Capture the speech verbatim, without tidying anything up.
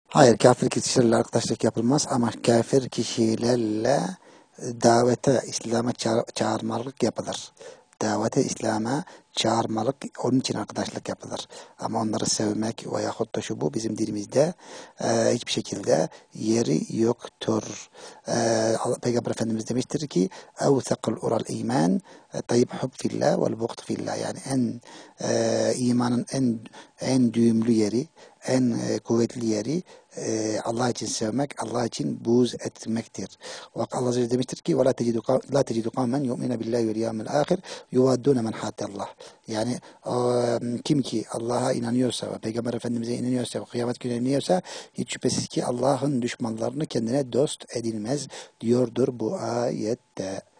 Hayır, kafir kişilerle arkadaşlık yapılmaz ama kafir kişilerle e, davete, İslam'a ça- çağırmalık yapılır. Davete, İslam'a çağırmalık, onun için arkadaşlık yapılır. Ama onları sevmek veyahut da şu bu bizim dilimizde e, hiçbir şekilde yeri yoktur. E, Allah- Peygamber Efendimiz demiştir ki اَوْثَقُ الْاُرَى الْا۪يمَانِ tayyib hub fillah vel buğd fillah, yani en e, imanın en en düğümlü yeri, en e, kuvvetli yeri e, Allah için sevmek, Allah için buğz etmektir. Bak Allah Azze ve Celle demiştir ki وَلَا تَجِدُ قَوْ- لَا تَجِدُ قَوْمًا يُؤْمِنَ بِاللّٰهِ وَالْيَوْمِ الْآخِرِ يُوَادُّونَ مَنْ حَادَّ اللّٰهِ. Yani e, kim ki Allah'a inanıyorsa ve Peygamber Efendimiz'e inanıyorsa ve kıyamet gününe inanıyorsa hiç şüphesiz ki Allah'ın düşmanlarını kendine dost edilmez diyordur bu ayette.